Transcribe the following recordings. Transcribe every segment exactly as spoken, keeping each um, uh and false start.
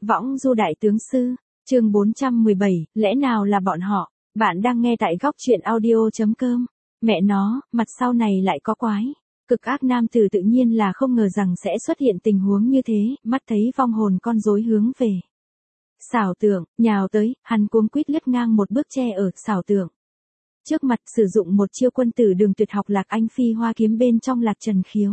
Võng du đại tướng sư, chương bốn trăm mười bảy, lẽ nào là bọn họ? Bạn đang nghe tại góc truyện audio chấm com. Mẹ nó, mặt sau này lại có quái. Cực ác nam tử tự nhiên là không ngờ rằng sẽ xuất hiện tình huống như thế, mắt thấy vong hồn con rối hướng về. Xảo Tượng, nhào tới, hắn cuống quýt lướt ngang một bước che ở Xảo Tượng trước mặt, sử dụng một chiêu quân tử đường tuyệt học Lạc Anh Phi Hoa kiếm bên trong Lạc Trần Khiếu.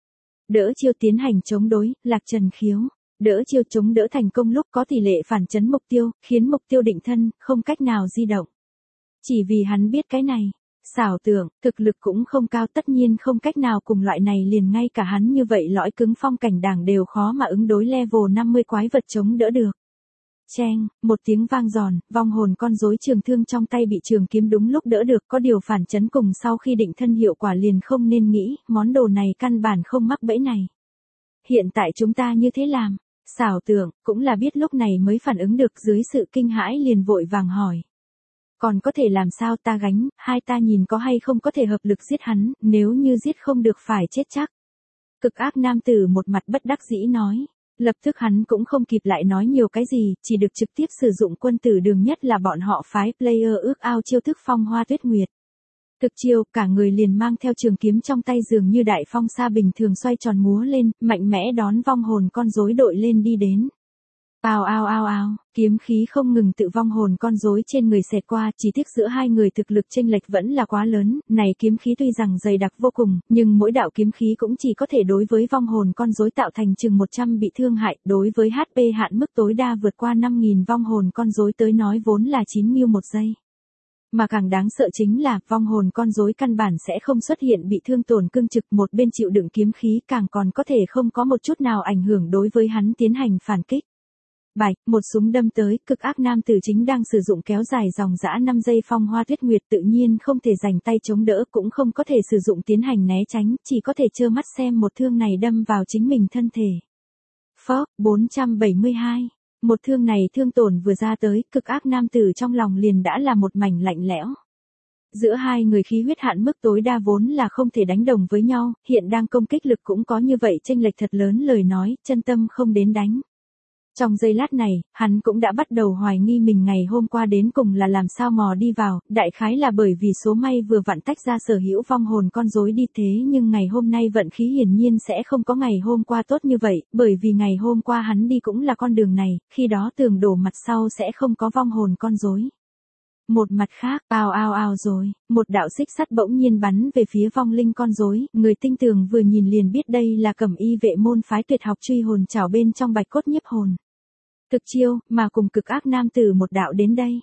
Đỡ chiêu tiến hành chống đối, Lạc Trần Khiếu. Đỡ chiêu chống đỡ thành công lúc có tỷ lệ phản chấn mục tiêu, khiến mục tiêu định thân, không cách nào di động. Chỉ vì hắn biết cái này, Xảo Tượng, thực lực cũng không cao, tất nhiên không cách nào cùng loại này liền ngay cả hắn như vậy lõi cứng phong cảnh đảng đều khó mà ứng đối level năm mươi quái vật chống đỡ được. Cheng, một tiếng vang giòn, vong hồn con rối trường thương trong tay bị trường kiếm đúng lúc đỡ được, có điều phản chấn cùng sau khi định thân hiệu quả liền không nên nghĩ, món đồ này căn bản không mắc bẫy này. Hiện tại chúng ta như thế làm, Xảo Tượng cũng là biết lúc này mới phản ứng được, dưới sự kinh hãi liền vội vàng hỏi. Còn có thể làm sao, ta gánh, hai ta nhìn có hay không có thể hợp lực giết hắn, nếu như giết không được phải chết chắc. Cực ác nam tử một mặt bất đắc dĩ nói. Lập tức hắn cũng không kịp lại nói nhiều cái gì, chỉ được trực tiếp sử dụng quân tử đường, nhất là bọn họ phái player ước ao chiêu thức Phong Hoa Tuyết Nguyệt. Thực chiêu, cả người liền mang theo trường kiếm trong tay dường như đại phong sa bình thường xoay tròn múa lên, mạnh mẽ đón vong hồn con rối đội lên đi đến. Ao ao ao ao, kiếm khí không ngừng tự vong hồn con rối trên người xẹt qua, chỉ tiếc giữa hai người thực lực chênh lệch vẫn là quá lớn, này kiếm khí tuy rằng dày đặc vô cùng, nhưng mỗi đạo kiếm khí cũng chỉ có thể đối với vong hồn con rối tạo thành chừng một trăm bị thương hại, đối với hát pê hạn mức tối đa vượt qua năm nghìn vong hồn con rối tới nói vốn là chín nghiêu một giây. Mà càng đáng sợ chính là, vong hồn con rối căn bản sẽ không xuất hiện bị thương tổn cương trực, một bên chịu đựng kiếm khí càng còn có thể không có một chút nào ảnh hưởng đối với hắn tiến hành phản kích. Bạch, một súng đâm tới, cực ác nam tử chính đang sử dụng kéo dài dòng dã năm giây Phong Hoa Tuyết Nguyệt, tự nhiên không thể dành tay chống đỡ, cũng không có thể sử dụng tiến hành né tránh, chỉ có thể trơ mắt xem một thương này đâm vào chính mình thân thể. Phó, bốn trăm bảy mươi hai. Một thương này thương tổn vừa ra tới, cực ác nam tử trong lòng liền đã là một mảnh lạnh lẽo. Giữa hai người khí huyết hạn mức tối đa vốn là không thể đánh đồng với nhau, hiện đang công kích lực cũng có như vậy chênh lệch thật lớn, lời nói, chân tâm không đến đánh. Trong giây lát này, hắn cũng đã bắt đầu hoài nghi mình ngày hôm qua đến cùng là làm sao mò đi vào, đại khái là bởi vì số may vừa vặn tách ra sở hữu vong hồn con rối đi, thế nhưng ngày hôm nay vận khí hiển nhiên sẽ không có ngày hôm qua tốt như vậy, bởi vì ngày hôm qua hắn đi cũng là con đường này, khi đó tường đổ mặt sau sẽ không có vong hồn con rối. Một mặt khác, ao ao ao rồi, một đạo xích sắt bỗng nhiên bắn về phía vong linh con rối, người tinh tường vừa nhìn liền biết đây là Cẩm Y vệ môn phái tuyệt học truy hồn trảo bên trong Bạch Cốt Nhiếp Hồn. Thực chiêu, mà cùng cực ác nam tử một đạo đến đây.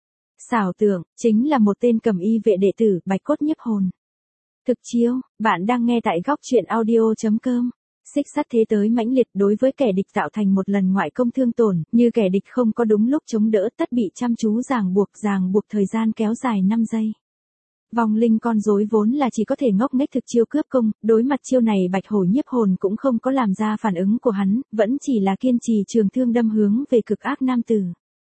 Xảo Tượng, chính là một tên Cẩm Y vệ đệ tử Bạch Cốt Nhiếp Hồn. Thực chiêu, bạn đang nghe tại góc truyện audio chấm com. Xích sắt thế tới mãnh liệt, đối với kẻ địch tạo thành một lần ngoại công thương tổn, như kẻ địch không có đúng lúc chống đỡ, tất bị chăm chú ràng buộc, ràng buộc thời gian kéo dài năm giây. Vong linh con rối vốn là chỉ có thể ngốc nghếch thực chiêu cướp công, đối mặt chiêu này Bạch Hổ Nhiếp Hồn cũng không có làm ra phản ứng của hắn, vẫn chỉ là kiên trì trường thương đâm hướng về cực ác nam tử.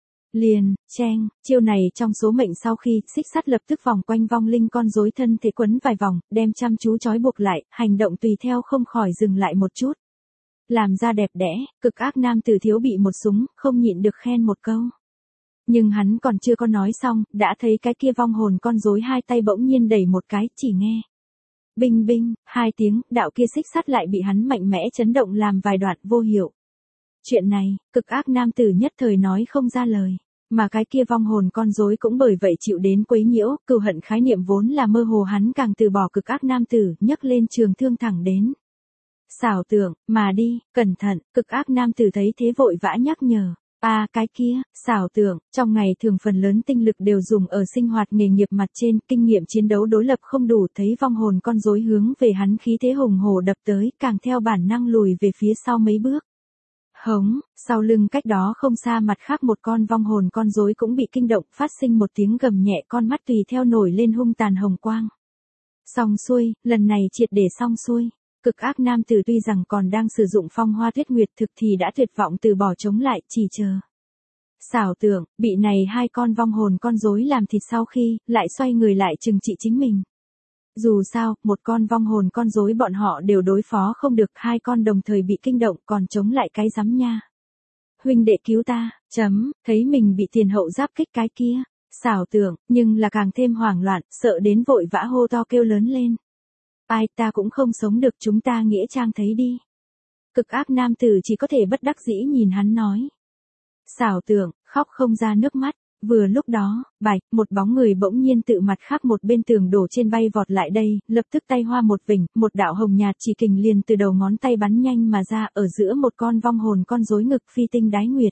Liền, cheng, chiêu này trong số mệnh sau khi, xích sắt lập tức vòng quanh vong linh con rối thân thể quấn vài vòng, đem chăm chú trói buộc lại, hành động tùy theo không khỏi dừng lại một chút. Làm ra đẹp đẽ, cực ác nam tử thiếu bị một súng, không nhịn được khen một câu. Nhưng hắn còn chưa có nói xong, đã thấy cái kia vong hồn con rối hai tay bỗng nhiên đẩy một cái, chỉ nghe. Binh binh, hai tiếng, đạo kia xích sắt lại bị hắn mạnh mẽ chấn động làm vài đoạn vô hiệu. Chuyện này, cực ác nam tử nhất thời nói không ra lời. Mà cái kia vong hồn con rối cũng bởi vậy chịu đến quấy nhiễu, cừu hận khái niệm vốn là mơ hồ, hắn càng từ bỏ cực ác nam tử, nhấc lên trường thương thẳng đến. Xảo Tượng, mà đi, cẩn thận, cực ác nam tử thấy thế vội vã nhắc nhở. À cái kia, Xảo Tượng, trong ngày thường phần lớn tinh lực đều dùng ở sinh hoạt nghề nghiệp mặt trên, kinh nghiệm chiến đấu đối lập không đủ, thấy vong hồn con rối hướng về hắn khí thế hùng hổ đập tới, càng theo bản năng lùi về phía sau mấy bước. Hống, sau lưng cách đó không xa mặt khác một con vong hồn con rối cũng bị kinh động, phát sinh một tiếng gầm nhẹ, con mắt tùy theo nổi lên hung tàn hồng quang. Xong xuôi, lần này triệt để xong xuôi. Cực ác nam tử tuy rằng còn đang sử dụng Phong Hoa Tuyết Nguyệt, thực thì đã tuyệt vọng từ bỏ chống lại, chỉ chờ. Xảo Tượng, bị này hai con vong hồn con rối làm thịt sau khi, lại xoay người lại trừng trị chính mình. Dù sao, một con vong hồn con rối bọn họ đều đối phó không được, hai con đồng thời bị kinh động, còn chống lại cái rắm nha. huynh đệ cứu ta, chấm, thấy mình bị tiền hậu giáp kích cái kia. Xảo tưởng, nhưng là càng thêm hoảng loạn, sợ đến vội vã hô to kêu lớn lên. Ai, ta cũng không sống được, chúng ta nghĩa trang thấy đi. Cực ác nam tử chỉ có thể bất đắc dĩ nhìn hắn nói. Xảo tưởng, khóc không ra nước mắt. Vừa lúc đó, bạch, một bóng người bỗng nhiên tự mặt khác một bên tường đổ trên bay vọt lại đây, lập tức tay hoa một vỉnh, một đạo hồng nhạt chỉ kình liền từ đầu ngón tay bắn nhanh mà ra, ở giữa một con vong hồn con rối ngực phi tinh đái nguyệt.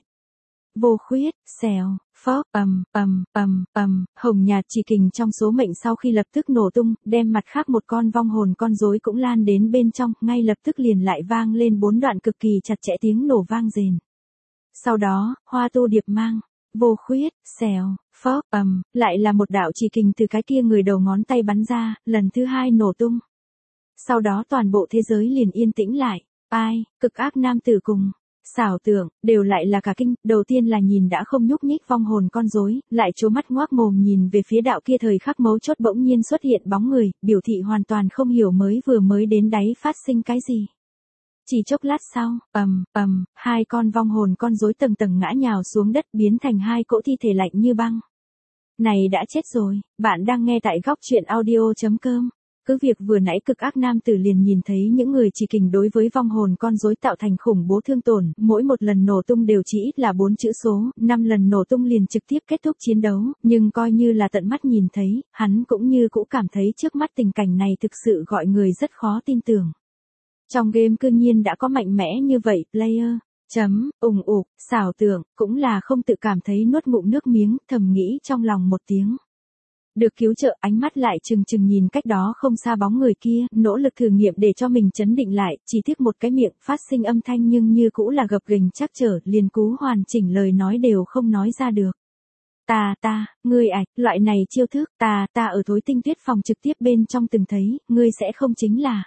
Vô khuyết, xèo, phốc, ầm, ầm, ầm, ầm, hồng nhạt chỉ kình trong số mệnh sau khi lập tức nổ tung, đem mặt khác một con vong hồn con rối cũng lan đến bên trong, ngay lập tức liền lại vang lên bốn đoạn cực kỳ chặt chẽ tiếng nổ vang rền. Sau đó, hoa tu điệp mang, vô khuyết, xèo, phốc, ầm, lại là một đạo chỉ kình từ cái kia người đầu ngón tay bắn ra, lần thứ hai nổ tung. Sau đó toàn bộ thế giới liền yên tĩnh lại, ai, cực ác nam tử cùng. Xảo tưởng, đều lại là cả kinh, đầu tiên là nhìn đã không nhúc nhích vong hồn con rối, lại trố mắt ngoác mồm nhìn về phía đạo kia thời khắc mấu chốt bỗng nhiên xuất hiện bóng người, biểu thị hoàn toàn không hiểu mới vừa mới đến đáy phát sinh cái gì. Chỉ chốc lát sau, ầm, ầm, hai con vong hồn con rối tầng tầng ngã nhào xuống đất biến thành hai cỗ thi thể lạnh như băng. Này đã chết rồi, bạn đang nghe tại góc truyện audio chấm com. Cứ việc vừa nãy cực ác nam tử liền nhìn thấy những người chỉ kình đối với vong hồn con rối tạo thành khủng bố thương tổn, mỗi một lần nổ tung đều chỉ ít là bốn chữ số, năm lần nổ tung liền trực tiếp kết thúc chiến đấu, nhưng coi như là tận mắt nhìn thấy, hắn cũng như cũ cảm thấy trước mắt tình cảnh này thực sự gọi người rất khó tin tưởng. Trong game cư nhiên đã có mạnh mẽ như vậy, player, chấm, ùng ục, xảo tưởng, cũng là không tự cảm thấy nuốt ngụm nước miếng, thầm nghĩ trong lòng một tiếng. Được cứu trợ, ánh mắt lại chừng chừng nhìn cách đó không xa bóng người kia, nỗ lực thử nghiệm để cho mình chấn định lại, chỉ tiếc một cái miệng phát sinh âm thanh nhưng như cũ là gập ghềnh chắc trở, liền cú hoàn chỉnh lời nói đều không nói ra được. Ta ta, ngươi ạch, loại này chiêu thức, ta ta ở thối tinh tuyết phòng trực tiếp bên trong từng thấy, ngươi sẽ không chính là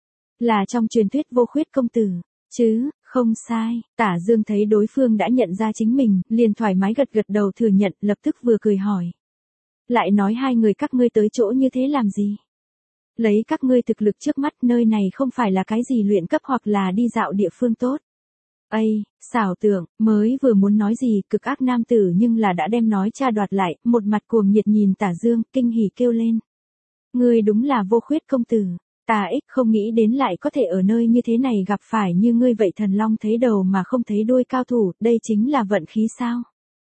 là trong truyền thuyết vô khuyết công tử, chứ, không sai. Tả Dương thấy đối phương đã nhận ra chính mình, liền thoải mái gật gật đầu thừa nhận, lập tức vừa cười hỏi. Lại nói hai người các ngươi tới chỗ như thế làm gì? Lấy các ngươi thực lực trước mắt, nơi này không phải là cái gì luyện cấp hoặc là đi dạo địa phương tốt. Ây, xảo tưởng, mới vừa muốn nói gì, cực ác nam tử nhưng là đã đem nói tra đoạt lại, một mặt cuồng nhiệt nhìn Tả Dương, kinh hỉ kêu lên. Ngươi đúng là vô khuyết công tử, ta ích không nghĩ đến lại có thể ở nơi như thế này gặp phải như ngươi vậy thần long thấy đầu mà không thấy đuôi cao thủ, đây chính là vận khí sao?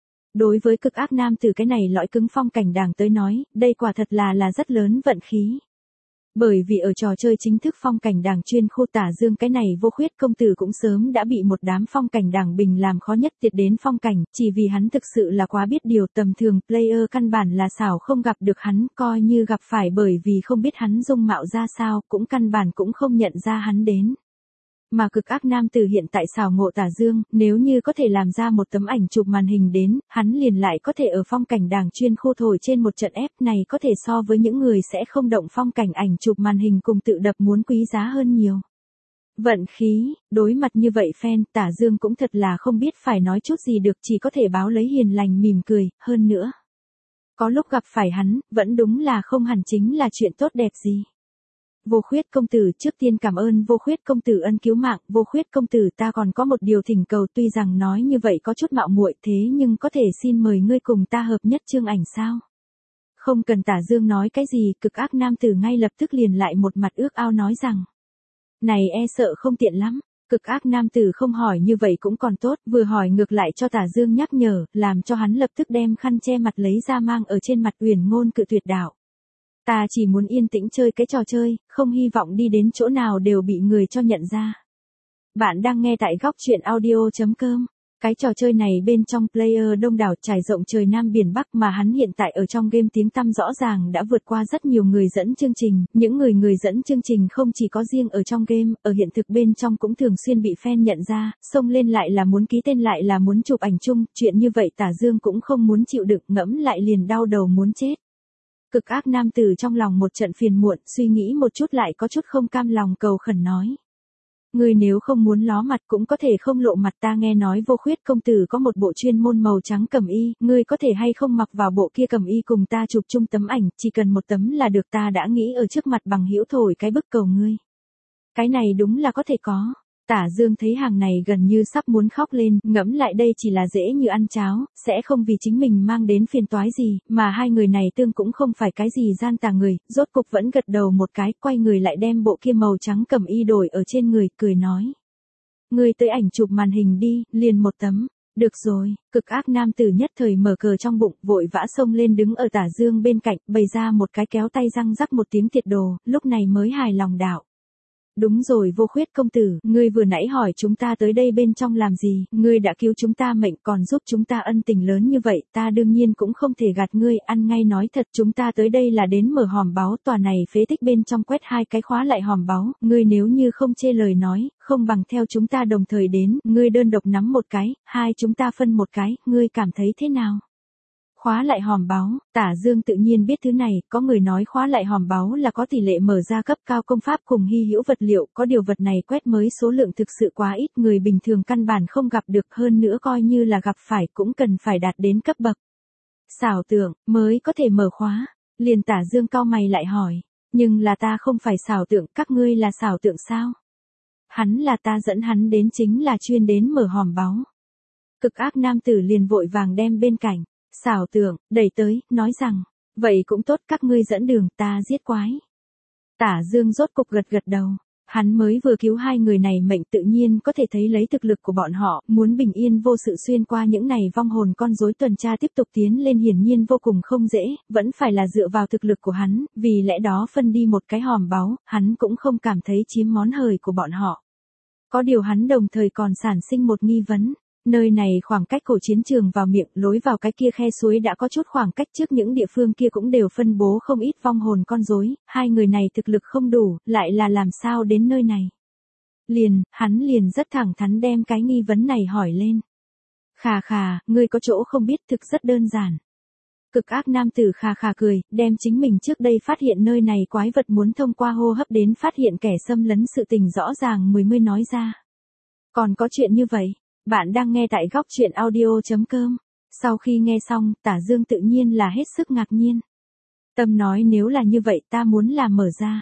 Đối với cực ác nam tử cái này lõi cứng phong cảnh đàng tới nói, đây quả thật là là rất lớn vận khí. Bởi vì ở trò chơi chính thức phong cảnh đàng chuyên khu Tả Dương cái này vô khuyết công tử cũng sớm đã bị một đám phong cảnh đàng bình làm khó nhất tiệt đến phong cảnh, chỉ vì hắn thực sự là quá biết điều, tầm thường player căn bản là xảo không gặp được hắn, coi như gặp phải bởi vì không biết hắn dung mạo ra sao, cũng căn bản cũng không nhận ra hắn đến. Mà cực ác nam tử hiện tại xảo ngộ Tả Dương, nếu như có thể làm ra một tấm ảnh chụp màn hình đến, hắn liền lại có thể ở phong cảnh đàng chuyên khu thổi trên một trận ép này có thể so với những người sẽ không động phong cảnh ảnh chụp màn hình cùng tự đập muốn quý giá hơn nhiều. Vận khí, đối mặt như vậy fan, Tả Dương cũng thật là không biết phải nói chút gì được, chỉ có thể báo lấy hiền lành mỉm cười, hơn nữa. Có lúc gặp phải hắn, vẫn đúng là không hẳn chính là chuyện tốt đẹp gì. Vô khuyết công tử, trước tiên cảm ơn vô khuyết công tử ân cứu mạng, vô khuyết công tử ta còn có một điều thỉnh cầu, tuy rằng nói như vậy có chút mạo muội thế nhưng có thể xin mời ngươi cùng ta hợp nhất chương ảnh sao? Không cần Tả Dương nói cái gì, cực ác nam tử ngay lập tức liền lại một mặt ước ao nói rằng. Này e sợ không tiện lắm, cực ác nam tử không hỏi như vậy cũng còn tốt, vừa hỏi ngược lại cho Tả Dương nhắc nhở, làm cho hắn lập tức đem khăn che mặt lấy ra mang ở trên mặt Uyển Ngôn cự tuyệt đạo. Ta chỉ muốn yên tĩnh chơi cái trò chơi, không hy vọng đi đến chỗ nào đều bị người cho nhận ra. Bạn đang nghe tại góc truyện audio chấm com. Cái trò chơi này bên trong player đông đảo trải rộng trời Nam Biển Bắc mà hắn hiện tại ở trong game tiếng tăm rõ ràng đã vượt qua rất nhiều người dẫn chương trình. Những người người dẫn chương trình không chỉ có riêng ở trong game, ở hiện thực bên trong cũng thường xuyên bị fan nhận ra, xông lên lại là muốn ký tên lại là muốn chụp ảnh chung, chuyện như vậy Tả Dương cũng không muốn chịu đựng, ngẫm lại liền đau đầu muốn chết. Cực ác nam tử trong lòng một trận phiền muộn, suy nghĩ một chút lại có chút không cam lòng cầu khẩn nói. Ngươi nếu không muốn ló mặt cũng có thể không lộ mặt, ta nghe nói vô khuyết công tử có một bộ chuyên môn màu trắng cẩm y, ngươi có thể hay không mặc vào bộ kia cẩm y cùng ta chụp chung tấm ảnh, chỉ cần một tấm là được, ta đã nghĩ ở trước mặt bằng hữu thổi cái bức cầu ngươi. Cái này đúng là có thể có. Tả Dương thấy hàng này gần như sắp muốn khóc lên, ngẫm lại đây chỉ là dễ như ăn cháo, sẽ không vì chính mình mang đến phiền toái gì, mà hai người này tương cũng không phải cái gì gian tà người, rốt cục vẫn gật đầu một cái, quay người lại đem bộ kia màu trắng cẩm y đổi ở trên người, cười nói. Ngươi tới ảnh chụp màn hình đi, liền một tấm. Được rồi, cực ác nam tử nhất thời mở cờ trong bụng, vội vã xông lên đứng ở Tả Dương bên cạnh, bày ra một cái kéo tay răng rắc một tiếng tiệt đồ, lúc này mới hài lòng đạo. Đúng rồi Vô Khuyết công tử, ngươi vừa nãy hỏi chúng ta tới đây bên trong làm gì, ngươi đã cứu chúng ta mệnh còn giúp chúng ta ân tình lớn như vậy, ta đương nhiên cũng không thể gạt ngươi, ăn ngay nói thật, chúng ta tới đây là đến mở hòm báu, tòa này phế tích bên trong quét hai cái khóa lại hòm báu, ngươi nếu như không chê lời nói, không bằng theo chúng ta đồng thời đến, ngươi đơn độc nắm một cái, hai chúng ta phân một cái, ngươi cảm thấy thế nào? Khóa lại hòm báu, Tả Dương tự nhiên biết thứ này, có người nói khóa lại hòm báu là có tỷ lệ mở ra cấp cao công pháp cùng hy hữu vật liệu, có điều vật này quét mới số lượng thực sự quá ít, người bình thường căn bản không gặp được, hơn nữa coi như là gặp phải cũng cần phải đạt đến cấp bậc xảo tượng mới có thể mở khóa. Liền Tả Dương cau mày lại hỏi, nhưng là ta không phải xảo tượng, các ngươi là xảo tượng sao? Hắn là ta dẫn hắn đến chính là chuyên đến mở hòm báu. Cực ác nam tử liền vội vàng đem bên cạnh xảo tượng đẩy tới, nói rằng, vậy cũng tốt, các ngươi dẫn đường, ta giết quái. Tả Dương rốt cục gật gật đầu, hắn mới vừa cứu hai người này mệnh, tự nhiên có thể thấy lấy thực lực của bọn họ, muốn bình yên vô sự xuyên qua những này vong hồn con rối tuần tra tiếp tục tiến lên hiển nhiên vô cùng không dễ, vẫn phải là dựa vào thực lực của hắn, vì lẽ đó phân đi một cái hòm báu, hắn cũng không cảm thấy chiếm món hời của bọn họ. Có điều hắn đồng thời còn sản sinh một nghi vấn. Nơi này khoảng cách cổ chiến trường vào miệng, lối vào cái kia khe suối đã có chút khoảng cách, trước những địa phương kia cũng đều phân bố không ít vong hồn con rối, hai người này thực lực không đủ, lại là làm sao đến nơi này? Liền, hắn liền rất thẳng thắn đem cái nghi vấn này hỏi lên. Khà khà, ngươi có chỗ không biết, thực rất đơn giản. Cực ác nam tử khà khà cười, đem chính mình trước đây phát hiện nơi này quái vật muốn thông qua hô hấp đến phát hiện kẻ xâm lấn sự tình rõ ràng mười mươi nói ra. Còn có chuyện như vậy? Bạn đang nghe tại góc truyện audio chấm com. Sau khi nghe xong, Tả Dương tự nhiên là hết sức ngạc nhiên. Tâm nói nếu là như vậy ta muốn làm mở ra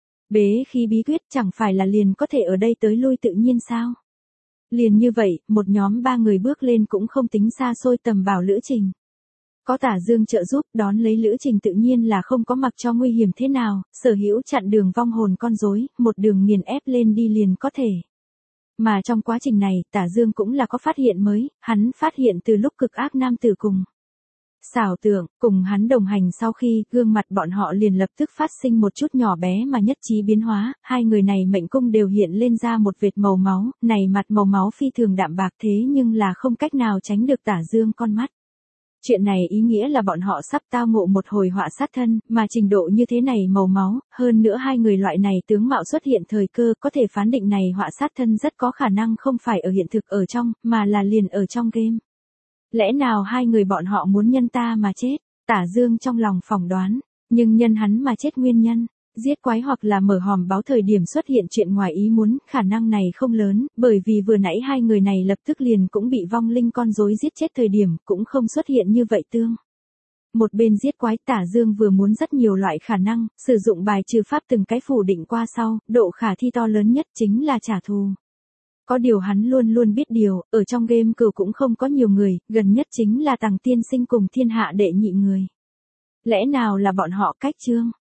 bế khí bí quyết, chẳng phải là liền có thể ở đây tới lui tự nhiên sao? Liền như vậy, một nhóm ba người bước lên cũng không tính xa xôi tầm bảo lữ trình. Có Tả Dương trợ giúp, đón lấy lữ trình tự nhiên là không có mặc cho nguy hiểm thế nào, sở hữu chặn đường vong hồn con rối, một đường nghiền ép lên đi liền có thể. Mà trong quá trình này, Tả Dương cũng là có phát hiện mới, hắn phát hiện từ lúc cực ác nam tử cùng xảo tượng, cùng hắn đồng hành sau khi, gương mặt bọn họ liền lập tức phát sinh một chút nhỏ bé mà nhất trí biến hóa, hai người này mệnh cung đều hiện lên ra một vệt màu máu, này mặt màu máu phi thường đạm bạc thế nhưng là không cách nào tránh được Tả Dương con mắt. Chuyện này ý nghĩa là bọn họ sắp tao ngộ một hồi họa sát thân, mà trình độ như thế này màu máu, hơn nữa hai người loại này tướng mạo xuất hiện thời cơ, có thể phán định này họa sát thân rất có khả năng không phải ở hiện thực ở trong, mà là liền ở trong game. Lẽ nào hai người bọn họ muốn nhân ta mà chết? Tả Dương trong lòng phỏng đoán, nhưng nhân hắn mà chết nguyên nhân, giết quái hoặc là mở hòm báo thời điểm xuất hiện chuyện ngoài ý muốn, khả năng này không lớn, bởi vì vừa nãy hai người này lập tức liền cũng bị vong linh con rối giết chết thời điểm, cũng không xuất hiện như vậy tương. Một bên giết quái, Tả Dương vừa muốn rất nhiều loại khả năng, sử dụng bài trừ pháp từng cái phủ định qua sau, độ khả thi to lớn nhất chính là trả thù. Có điều hắn luôn luôn biết điều, ở trong game cừu cũng không có nhiều người, gần nhất chính là Tằng tiên sinh cùng thiên hạ đệ nhị người. Lẽ nào là bọn họ cách chương?